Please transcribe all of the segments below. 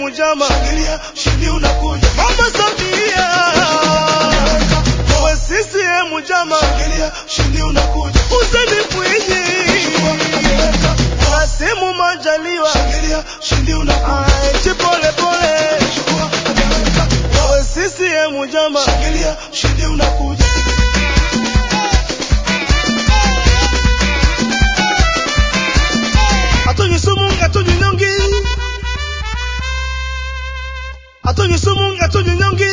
mujama, Shangilia, ushindi unakuja. Mama Samia. Wewe CCM mujama, Shangilia, ushindi unakuja. Hussein Mwinyi, Kassim Majaliwa, Shangilia, ushindi unakuja. Pole pole. Wewe CCM mujama, Shangilia, ushindi unakuja. Atoni sumu, atoni nyongi. Atoni sumu, atoni nyongi.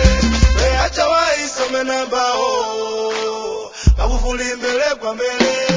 Magufuli mbele kwa mbele.